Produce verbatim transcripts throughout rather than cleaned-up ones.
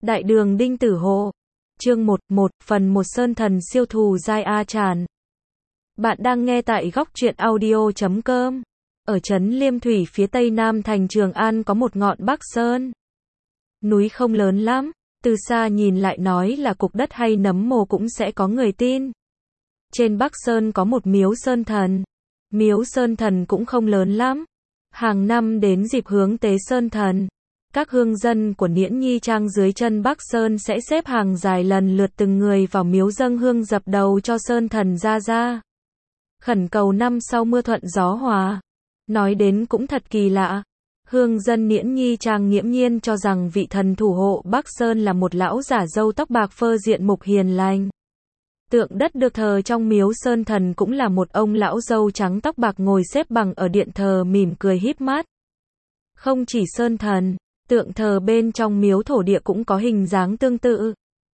Đại đường Đinh Tử Hộ. Chương một, một, phần một Sơn Thần siêu thù giai A Tràn. Bạn đang nghe tại góc truyện audio chấm com. Ở trấn Liêm Thủy phía tây nam thành Trường An có một ngọn Bắc Sơn. Núi không lớn lắm, từ xa nhìn lại nói là cục đất hay nấm mồ cũng sẽ có người tin. Trên Bắc Sơn có một miếu Sơn Thần. Miếu Sơn Thần cũng không lớn lắm. Hàng năm đến dịp hướng tế Sơn Thần, các hương dân của Niễn Nhi Trang dưới chân Bắc Sơn sẽ xếp hàng dài lần lượt từng người vào miếu dâng hương dập đầu cho Sơn Thần ra ra. Khẩn cầu năm sau mưa thuận gió hòa. Nói đến cũng thật kỳ lạ. Hương dân Niễn Nhi Trang nghiễm nhiên cho rằng vị thần thủ hộ Bắc Sơn là một lão giả râu tóc bạc phơ diện mục hiền lành. Tượng đất được thờ trong miếu Sơn Thần cũng là một ông lão râu trắng tóc bạc ngồi xếp bằng ở điện thờ mỉm cười híp mắt. Không chỉ Sơn Thần, tượng thờ bên trong miếu thổ địa cũng có hình dáng tương tự.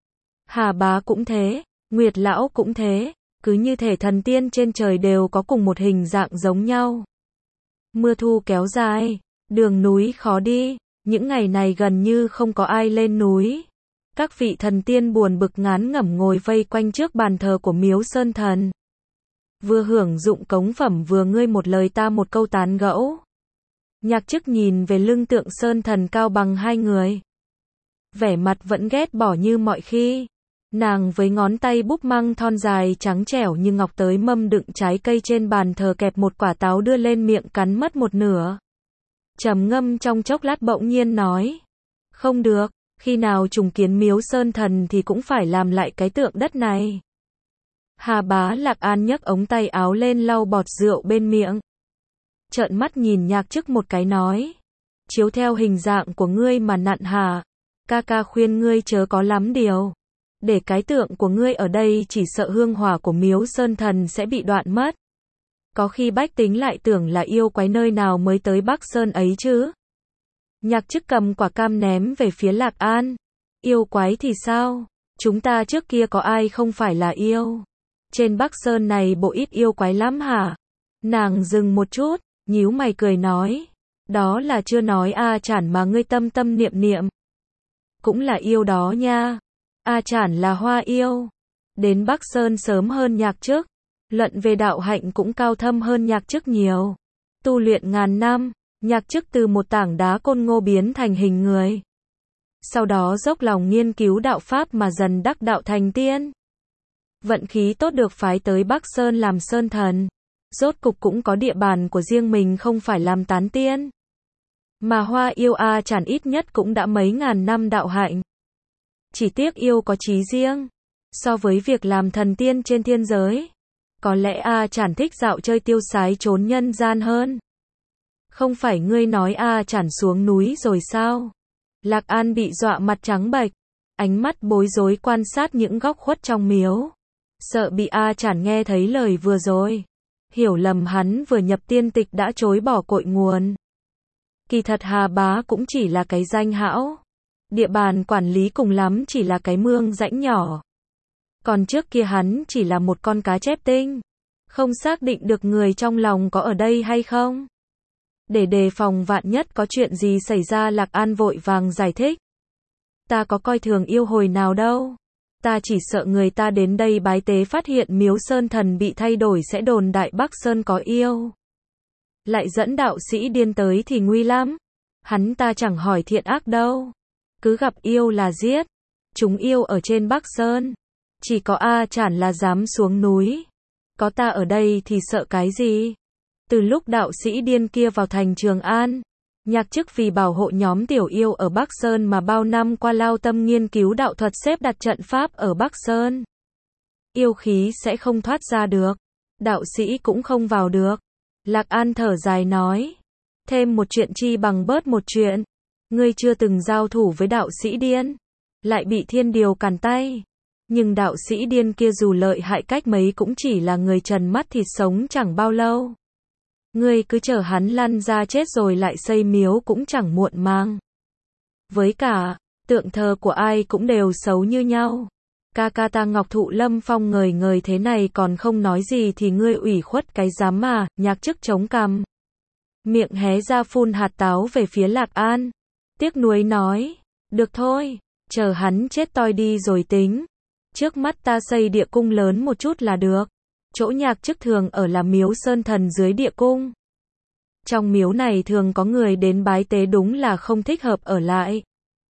Hà Bá cũng thế, Nguyệt Lão cũng thế, cứ như thể thần tiên trên trời đều có cùng một hình dạng giống nhau. Mưa thu kéo dài, đường núi khó đi, những ngày này gần như không có ai lên núi. Các vị thần tiên buồn bực ngán ngẩm ngồi vây quanh trước bàn thờ của miếu Sơn Thần. Vừa hưởng dụng cống phẩm vừa ngươi một lời ta một câu tán gẫu. Nhạc Chức nhìn về lưng tượng Sơn Thần cao bằng hai người. Vẻ mặt vẫn ghét bỏ như mọi khi. Nàng với ngón tay búp măng thon dài trắng trẻo như ngọc tới mâm đựng trái cây trên bàn thờ kẹp một quả táo đưa lên miệng cắn mất một nửa. Trầm ngâm trong chốc lát bỗng nhiên nói. Không được, khi nào trùng kiến miếu Sơn Thần thì cũng phải làm lại cái tượng đất này. Hà Bá Lạc An nhấc ống tay áo lên lau bọt rượu bên miệng. Trợn mắt nhìn Nhạc Chức một cái nói. Chiếu theo hình dạng của ngươi mà nặn hả? Ca ca khuyên ngươi chớ có lắm điều. Để cái tượng của ngươi ở đây chỉ sợ hương hỏa của miếu Sơn Thần sẽ bị đoạn mất. Có khi bách tính lại tưởng là yêu quái nơi nào mới tới Bắc Sơn ấy chứ. Nhạc Chức cầm quả cam ném về phía Lạc An. Yêu quái thì sao? Chúng ta trước kia có ai không phải là yêu? Trên Bắc Sơn này bộ ít yêu quái lắm hả? Nàng dừng một chút, nhíu mày cười nói. Đó là chưa nói A Chản mà ngươi tâm tâm niệm niệm. Cũng là yêu đó nha. A Chản là hoa yêu. Đến Bắc Sơn sớm hơn Nhạc Chức. Luận về đạo hạnh cũng cao thâm hơn Nhạc Chức nhiều. Tu luyện ngàn năm, Nhạc Chức từ một tảng đá côn ngô biến thành hình người. Sau đó dốc lòng nghiên cứu đạo pháp mà dần đắc đạo thành tiên. Vận khí tốt được phái tới Bắc Sơn làm Sơn Thần. Rốt cục cũng có địa bàn của riêng mình không phải làm tán tiên. Mà hoa yêu A Chản ít nhất cũng đã mấy ngàn năm đạo hạnh. Chỉ tiếc yêu có chí riêng. So với việc làm thần tiên trên thiên giới, có lẽ A Chản thích dạo chơi tiêu sái trốn nhân gian hơn. Không phải ngươi nói A Chản xuống núi rồi sao? Lạc An bị dọa mặt trắng bệch, ánh mắt bối rối quan sát những góc khuất trong miếu. Sợ bị A Chản nghe thấy lời vừa rồi. Hiểu lầm hắn vừa nhập tiên tịch đã chối bỏ cội nguồn. Kỳ thật Hà Bá cũng chỉ là cái danh hão. Địa bàn quản lý cùng lắm chỉ là cái mương rãnh nhỏ. Còn trước kia hắn chỉ là một con cá chép tinh. Không xác định được người trong lòng có ở đây hay không. Để đề phòng vạn nhất có chuyện gì xảy ra, Lạc An vội vàng giải thích. Ta có coi thường yêu hồi nào đâu. Ta chỉ sợ người ta đến đây bái tế phát hiện miếu Sơn Thần bị thay đổi sẽ đồn đại Bắc Sơn có yêu. Lại dẫn đạo sĩ điên tới thì nguy lắm. Hắn ta chẳng hỏi thiện ác đâu. Cứ gặp yêu là giết. Chúng yêu ở trên Bắc Sơn. Chỉ có A Chản là dám xuống núi. Có ta ở đây thì sợ cái gì? Từ lúc đạo sĩ điên kia vào thành Trường An, Nhạc Chức vì bảo hộ nhóm tiểu yêu ở Bắc Sơn mà bao năm qua lao tâm nghiên cứu đạo thuật xếp đặt trận pháp ở Bắc Sơn. Yêu khí sẽ không thoát ra được. Đạo sĩ cũng không vào được. Lạc An thở dài nói. Thêm một chuyện chi bằng bớt một chuyện. Ngươi chưa từng giao thủ với đạo sĩ điên. Lại bị thiên điều cản tay. Nhưng đạo sĩ điên kia dù lợi hại cách mấy cũng chỉ là người trần mắt thịt sống chẳng bao lâu. Ngươi cứ chờ hắn lăn ra chết rồi lại xây miếu cũng chẳng muộn màng. Với cả, tượng thờ của ai cũng đều xấu như nhau. Ca ca ta Ngọc Thụ Lâm Phong ngời ngời thế này còn không nói gì thì ngươi ủy khuất cái dám mà. Nhạc Chức chống cằm. Miệng hé ra phun hạt táo về phía Lạc An. Tiếc nuối nói. Được thôi, chờ hắn chết toi đi rồi tính. Trước mắt ta xây địa cung lớn một chút là được. Chỗ Nhạc Chức thường ở là miếu sơn thần dưới địa cung. Trong miếu này thường có người đến bái tế, đúng là không thích hợp ở lại.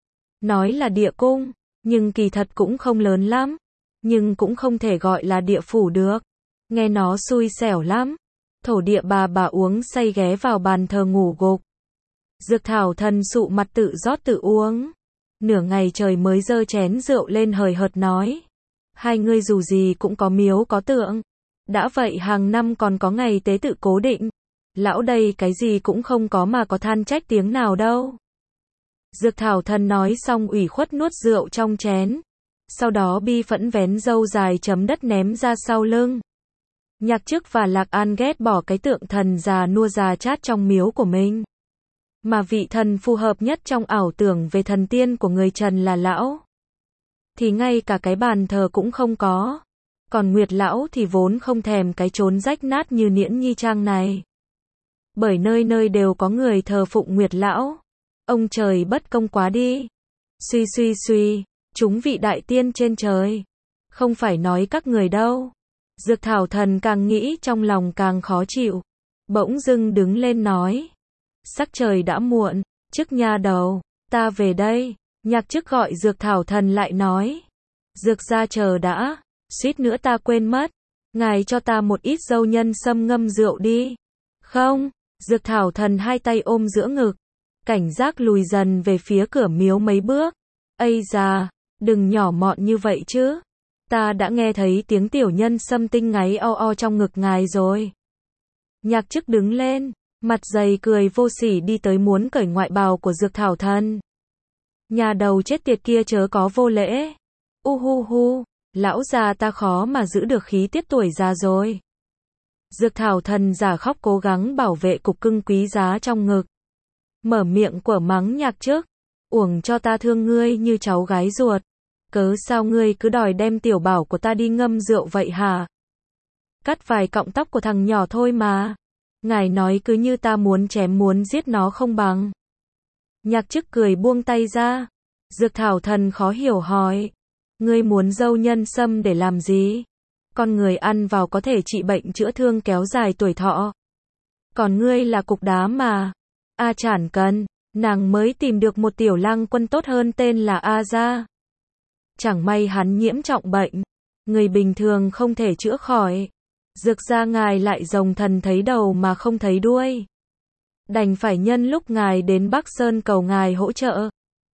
Nói là địa cung, nhưng kỳ thật cũng không lớn lắm. Nhưng cũng không thể gọi là địa phủ được. Nghe nó xui xẻo lắm. Thổ địa bà bà uống say ghé vào bàn thờ ngủ gục. Dược thảo thần sụ mặt tự rót tự uống. Nửa ngày trời mới dơ chén rượu lên hời hợt nói. Hai ngươi dù gì cũng có miếu có tượng. Đã vậy hàng năm còn có ngày tế tự cố định. Lão đây cái gì cũng không có mà có than trách tiếng nào đâu. Dược thảo thần nói xong ủy khuất nuốt rượu trong chén. Sau đó bi phẫn vén râu dài chấm đất ném ra sau lưng. Nhạc Chức và Lạc An ghét bỏ cái tượng thần già nua già chát trong miếu của mình. Mà vị thần phù hợp nhất trong ảo tưởng về thần tiên của người Trần là lão. Thì ngay cả cái bàn thờ cũng không có. Còn Nguyệt lão thì vốn không thèm cái chốn rách nát như Niễn Nhi Trang này. Bởi nơi nơi đều có người thờ phụng Nguyệt lão. Ông trời bất công quá đi. Suy suy suy, chúng vị đại tiên trên trời. Không phải nói các người đâu. Dược thảo thần càng nghĩ trong lòng càng khó chịu. Bỗng dưng đứng lên nói. Sắc trời đã muộn, Chức nha đầu, ta về đây. Nhạc Chức gọi Dược thảo thần lại nói. Dược gia chờ đã, suýt nữa ta quên mất. Ngài cho ta một ít dâu nhân sâm ngâm rượu đi. Không, Dược thảo thần hai tay ôm giữa ngực. Cảnh giác lùi dần về phía cửa miếu mấy bước. Ây da, đừng nhỏ mọn như vậy chứ. Ta đã nghe thấy tiếng tiểu nhân sâm tinh ngáy o o trong ngực ngài rồi. Nhạc Chức đứng lên, mặt dày cười vô sỉ đi tới muốn cởi ngoại bào của Dược thảo thần. Nhà đầu chết tiệt kia chớ có vô lễ. U hu hu, lão già ta khó mà giữ được khí tiết tuổi già rồi. Dược thảo thần giả khóc cố gắng bảo vệ cục cưng quý giá trong ngực. Mở miệng quở mắng Nhạc Chức. Uổng cho ta thương ngươi như cháu gái ruột. Cớ sao ngươi cứ đòi đem tiểu bảo của ta đi ngâm rượu vậy hả? Cắt vài cọng tóc của thằng nhỏ thôi mà. Ngài nói cứ như ta muốn chém muốn giết nó không bằng. Nhạc Chức cười buông tay ra. Dược thảo thần khó hiểu hỏi. Ngươi muốn dâu nhân sâm để làm gì? Con người ăn vào có thể trị bệnh chữa thương kéo dài tuổi thọ. Còn ngươi là cục đá mà. A Chản cần, nàng mới tìm được một tiểu lang quân tốt hơn tên là A Gia. Chẳng may hắn nhiễm trọng bệnh. Người bình thường không thể chữa khỏi. Dược gia ngài lại rồng thần thấy đầu mà không thấy đuôi. Đành phải nhân lúc ngài đến Bắc Sơn cầu ngài hỗ trợ.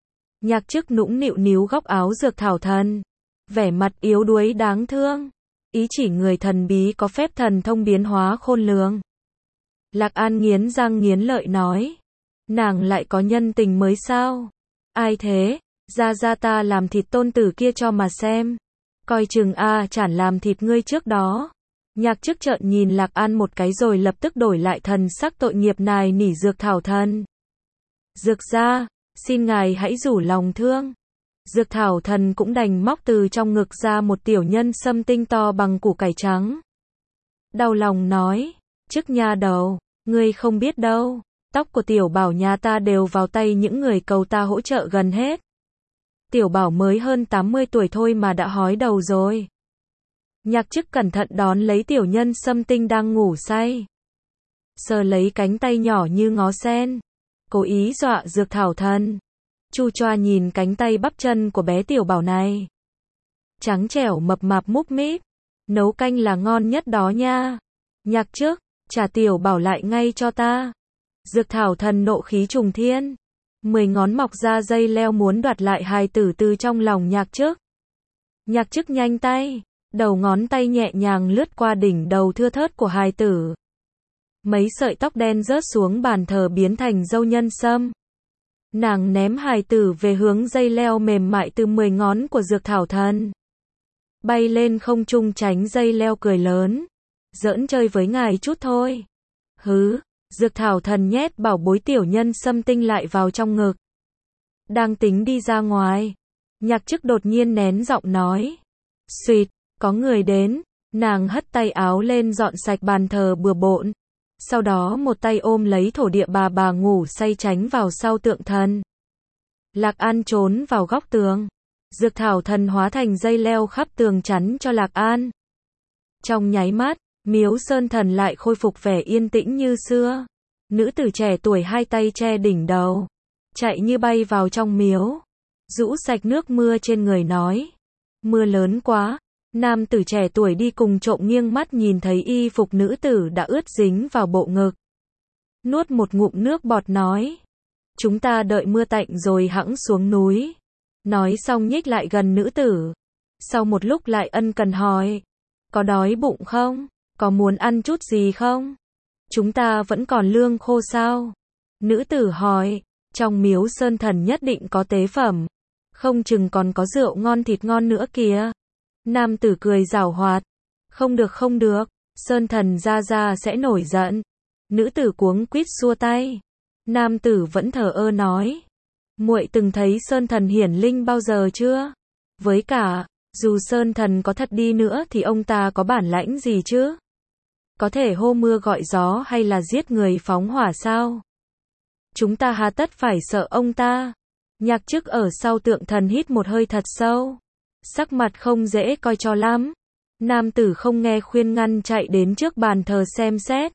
Nhạc Chức nũng nịu níu góc áo Dược thảo thần. Vẻ mặt yếu đuối đáng thương. Ý chỉ người thần bí có phép thần thông biến hóa khôn lường. Lạc An nghiến răng nghiến lợi nói. Nàng lại có nhân tình mới sao? Ai thế? Ra ra ta làm thịt tôn tử kia cho mà xem. Coi chừng A Chản làm thịt ngươi trước đó. Nhạc Chức trợn nhìn Lạc An một cái rồi lập tức đổi lại thần sắc tội nghiệp nài nỉ Dược thảo thần. Dược gia, xin ngài hãy rủ lòng thương. Dược thảo thần cũng đành móc từ trong ngực ra một tiểu nhân sâm tinh to bằng củ cải trắng. Đau lòng nói. Chức nha đầu, ngươi không biết đâu. Tóc của tiểu bảo nhà ta đều vào tay những người cầu ta hỗ trợ gần hết. Tiểu bảo mới hơn tám mươi tuổi thôi mà đã hói đầu rồi. Nhạc Chức cẩn thận đón lấy tiểu nhân sâm tinh đang ngủ say. Sờ lấy cánh tay nhỏ như ngó sen. Cố ý dọa Dược thảo thần. Chu choa nhìn cánh tay bắp chân của bé tiểu bảo này. Trắng trẻo mập mạp múp míp. Nấu canh là ngon nhất đó nha. Nhạc Chức, trả tiểu bảo lại ngay cho ta. Dược thảo thần nộ khí trùng thiên. Mười ngón mọc ra dây leo muốn đoạt lại hài tử từ trong lòng Nhạc Chức. Nhạc Chức nhanh tay. Đầu ngón tay nhẹ nhàng lướt qua đỉnh đầu thưa thớt của hài tử. Mấy sợi tóc đen rớt xuống bàn thờ biến thành dâu nhân sâm. Nàng ném hài tử về hướng dây leo mềm mại từ mười ngón của Dược thảo thần. Bay lên không trung tránh dây leo cười lớn. Giỡn chơi với ngài chút thôi. Hứ, Dược thảo thần nhét bảo bối tiểu nhân sâm tinh lại vào trong ngực. Đang tính đi ra ngoài. Nhạc Chức đột nhiên nén giọng nói. Xuyệt, có người đến. Nàng hất tay áo lên dọn sạch bàn thờ bừa bộn. Sau đó một tay ôm lấy thổ địa bà bà ngủ say tránh vào sau tượng thần. Lạc An trốn vào góc tường. Dược thảo thần hóa thành dây leo khắp tường chắn cho Lạc An. Trong nháy mắt, miếu sơn thần lại khôi phục vẻ yên tĩnh như xưa. Nữ tử trẻ tuổi hai tay che đỉnh đầu, chạy như bay vào trong miếu, rũ sạch nước mưa trên người nói. Mưa lớn quá. Nam tử trẻ tuổi đi cùng trộm nghiêng mắt nhìn thấy y phục nữ tử đã ướt dính vào bộ ngực. Nuốt một ngụm nước bọt nói. Chúng ta đợi mưa tạnh rồi hẵng xuống núi. Nói xong nhích lại gần nữ tử. Sau một lúc lại ân cần hỏi. Có đói bụng không? Có muốn ăn chút gì không? Chúng ta vẫn còn lương khô sao? Nữ tử hỏi. Trong miếu sơn thần nhất định có tế phẩm. Không chừng còn có rượu ngon thịt ngon nữa kìa. Nam tử cười giảo hoạt. Không được không được. Sơn thần ra ra sẽ nổi giận. Nữ tử cuống quýt xua tay. Nam tử vẫn thờ ơ nói. Muội từng thấy sơn thần hiển linh bao giờ chưa? Với cả, dù sơn thần có thật đi nữa thì ông ta có bản lãnh gì chứ? Có thể hô mưa gọi gió hay là giết người phóng hỏa sao? Chúng ta hà tất phải sợ ông ta? Nhạc chức ở sau tượng thần hít một hơi thật sâu. Sắc mặt không dễ coi cho lắm. Nam tử không nghe khuyên ngăn chạy đến trước bàn thờ xem xét.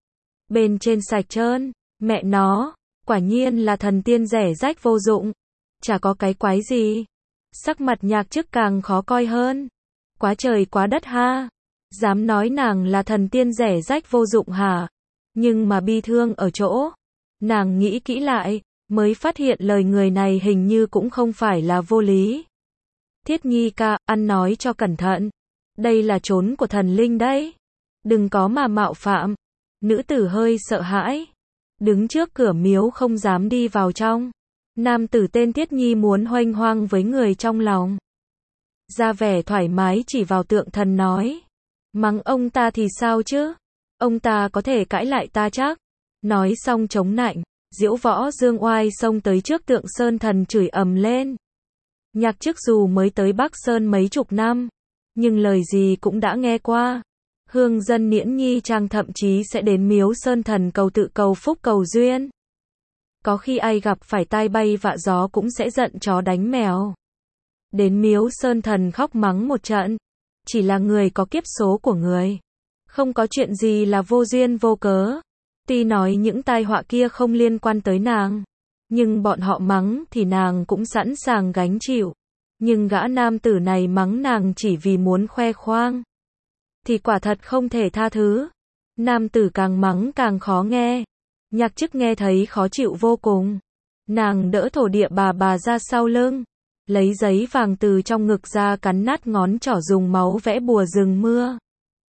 Bên trên sạch trơn. Mẹ nó, quả nhiên là thần tiên rẻ rách vô dụng. Chả có cái quái gì. Sắc mặt nhạc chức càng khó coi hơn. Quá trời quá đất ha. Dám nói nàng là thần tiên rẻ rách vô dụng hả? Nhưng mà bi thương ở chỗ. Nàng nghĩ kỹ lại, mới phát hiện lời người này hình như cũng không phải là vô lý. Thiết Nhi ca, ăn nói cho cẩn thận. Đây là chốn của thần linh đấy. Đừng có mà mạo phạm. Nữ tử hơi sợ hãi. Đứng trước cửa miếu không dám đi vào trong. Nam tử tên Thiết Nhi muốn huênh hoang với người trong lòng. Ra vẻ thoải mái chỉ vào tượng thần nói. Mắng ông ta thì sao chứ? Ông ta có thể cãi lại ta chắc. Nói xong chống nạnh, Diễu Võ Dương Oai xông tới trước tượng sơn thần chửi ầm lên. Nhạc chức dù mới tới Bắc Sơn mấy chục năm, nhưng lời gì cũng đã nghe qua. Hương dân Niễn Nhi Trang thậm chí sẽ đến miếu sơn thần cầu tự cầu phúc cầu duyên. Có khi ai gặp phải tai bay vạ gió cũng sẽ giận chó đánh mèo. Đến miếu sơn thần khóc mắng một trận. Chỉ là người có kiếp số của người. Không có chuyện gì là vô duyên vô cớ. Tuy nói những tai họa kia không liên quan tới nàng. Nhưng bọn họ mắng thì nàng cũng sẵn sàng gánh chịu. Nhưng gã nam tử này mắng nàng chỉ vì muốn khoe khoang. Thì quả thật không thể tha thứ. Nam tử càng mắng càng khó nghe. Nhạc chức nghe thấy khó chịu vô cùng. Nàng đỡ thổ địa bà bà ra sau lưng. Lấy giấy vàng từ trong ngực ra cắn nát ngón trỏ dùng máu vẽ bùa rừng mưa.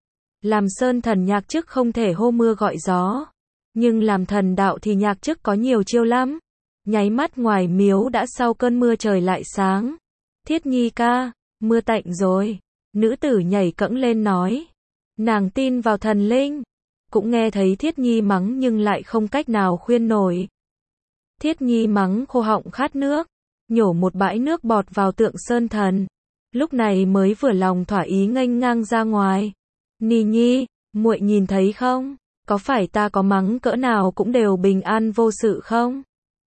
Làm sơn thần nhạc chức không thể hô mưa gọi gió. Nhưng làm thần đạo thì nhạc chức có nhiều chiêu lắm. Nháy mắt ngoài miếu đã sau cơn mưa trời lại sáng. Thiết Nhi ca, mưa tạnh rồi. Nữ tử nhảy cẫng lên nói. Nàng tin vào thần linh. Cũng nghe thấy Thiết Nhi mắng nhưng lại không cách nào khuyên nổi. Thiết Nhi mắng khô họng khát nước. Nhổ một bãi nước bọt vào tượng sơn thần. Lúc này mới vừa lòng thỏa ý nghênh ngang ra ngoài. Ni Nhi, muội nhìn thấy không? Có phải ta có mắng cỡ nào cũng đều bình an vô sự không?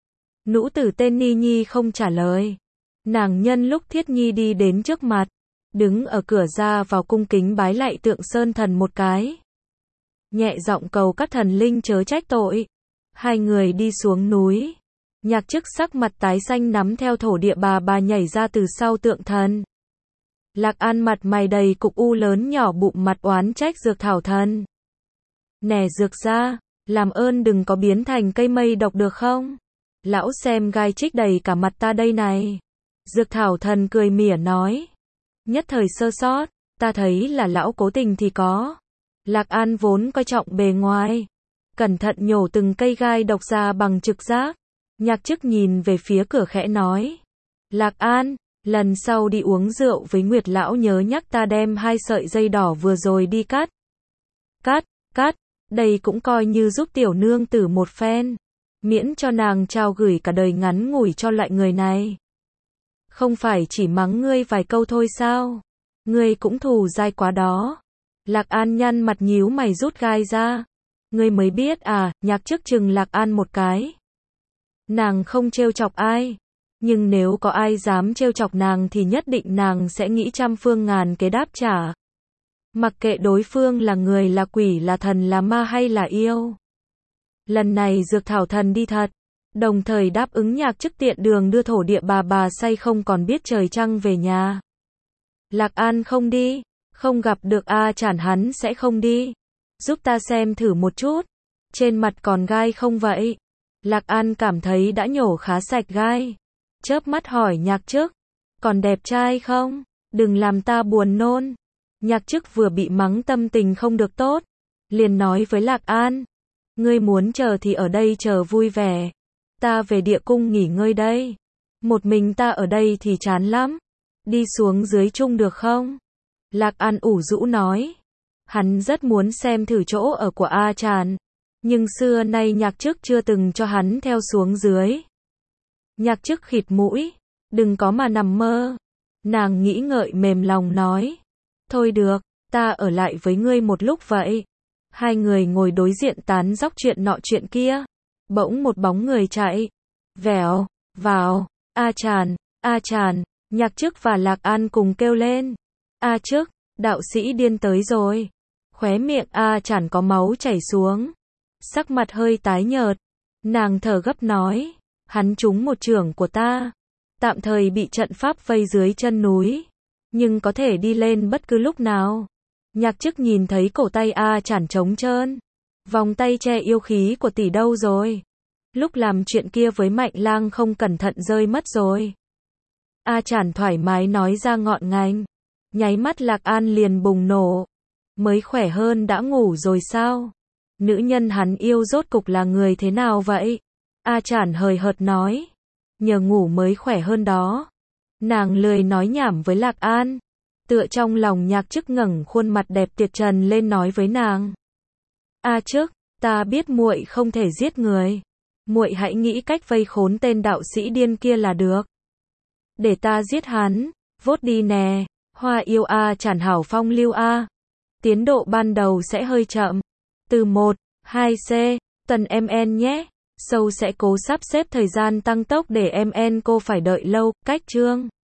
Nữ tử tên Ni Nhi không trả lời. Nàng nhân lúc Thiết Nhi đi đến trước mặt, đứng ở cửa ra vào cung kính bái lạy tượng sơn thần một cái. Nhẹ giọng cầu các thần linh chớ trách tội. Hai người đi xuống núi. Nhạc chức sắc mặt tái xanh nắm theo thổ địa bà bà nhảy ra từ sau tượng thần. Lạc An mặt mày đầy cục u lớn nhỏ bụng mặt oán trách dược thảo thần. Nè dược ra, làm ơn đừng có biến thành cây mây độc được không? Lão xem gai chích đầy cả mặt ta đây này. Dược thảo thần cười mỉa nói. Nhất thời sơ sót, ta thấy là lão cố tình thì có. Lạc An vốn coi trọng bề ngoài. Cẩn thận nhổ từng cây gai độc ra bằng trực giác. Nhạc chức nhìn về phía cửa khẽ nói. Lạc An, lần sau đi uống rượu với Nguyệt lão nhớ nhắc ta đem hai sợi dây đỏ vừa rồi đi cắt. Cắt, cắt, đây cũng coi như giúp tiểu nương tử một phen. Miễn cho nàng trao gửi cả đời ngắn ngủi cho loại người này. Không phải chỉ mắng ngươi vài câu thôi sao? Ngươi cũng thù dai quá đó. Lạc An nhăn mặt nhíu mày rút gai ra. Ngươi mới biết à, nhạc chức chừng Lạc An một cái. Nàng không trêu chọc ai. Nhưng nếu có ai dám trêu chọc nàng thì nhất định nàng sẽ nghĩ trăm phương ngàn kế đáp trả. Mặc kệ đối phương là người là quỷ là thần là ma hay là yêu. Lần này Dược Thảo Thần đi thật, đồng thời đáp ứng Nhạc Chức tiện đường đưa thổ địa bà bà say không còn biết trời trăng về nhà. Lạc An không đi, không gặp được A Chản hắn sẽ không đi. Giúp ta xem thử một chút, trên mặt còn gai không vậy? Lạc An cảm thấy đã nhổ khá sạch gai. Chớp mắt hỏi Nhạc Chức, còn đẹp trai không? Đừng làm ta buồn nôn. Nhạc Chức vừa bị mắng tâm tình không được tốt, liền nói với Lạc An, ngươi muốn chờ thì ở đây chờ vui vẻ, ta về địa cung nghỉ ngơi đây. Một mình ta ở đây thì chán lắm, đi xuống dưới chung được không? Lạc An ủ rũ nói, hắn rất muốn xem thử chỗ ở của A Tràn, nhưng xưa nay Nhạc Chức chưa từng cho hắn theo xuống dưới. Nhạc Chức khịt mũi, đừng có mà nằm mơ. Nàng nghĩ ngợi mềm lòng nói, thôi được, ta ở lại với ngươi một lúc vậy. Hai người ngồi đối diện tán dóc chuyện nọ chuyện kia. Bỗng một bóng người chạy vèo vào. A Tràn, A Tràn. Nhạc Chức và Lạc An cùng kêu lên, A Chức, đạo sĩ điên tới rồi. Khóe miệng A Tràn có máu chảy xuống, sắc mặt hơi tái nhợt. Nàng thở gấp nói, hắn trúng một chưởng của ta, tạm thời bị trận pháp vây dưới chân núi, nhưng có thể đi lên bất cứ lúc nào. Nhạc Chức nhìn thấy cổ tay A Tràn trống trơn, vòng tay che yêu khí của tỷ đâu rồi? Lúc làm chuyện kia với Mạnh Lang không cẩn thận rơi mất rồi. A Tràn thoải mái nói ra ngọn ngành. Nháy mắt Lạc An liền bùng nổ, mới khỏe hơn đã ngủ rồi sao? Nữ nhân hắn yêu rốt cục là người thế nào vậy? A Tràn hời hợt nói, nhờ ngủ mới khỏe hơn đó. Nàng lười nói nhảm với Lạc An, tựa trong lòng Nhạc Chức ngẩng khuôn mặt đẹp tuyệt trần lên nói với nàng, A Chức, ta biết muội không thể giết người, muội hãy nghĩ cách vây khốn tên đạo sĩ điên kia là được. Để ta giết hắn, vốt đi nè. Hoa yêu A Tràn hảo phong lưu A. Tiến độ ban đầu sẽ hơi chậm, từ một, hai C, tuần mn nhé. Sâu sẽ cố sắp xếp thời gian tăng tốc để mn cô phải đợi lâu, cách chương.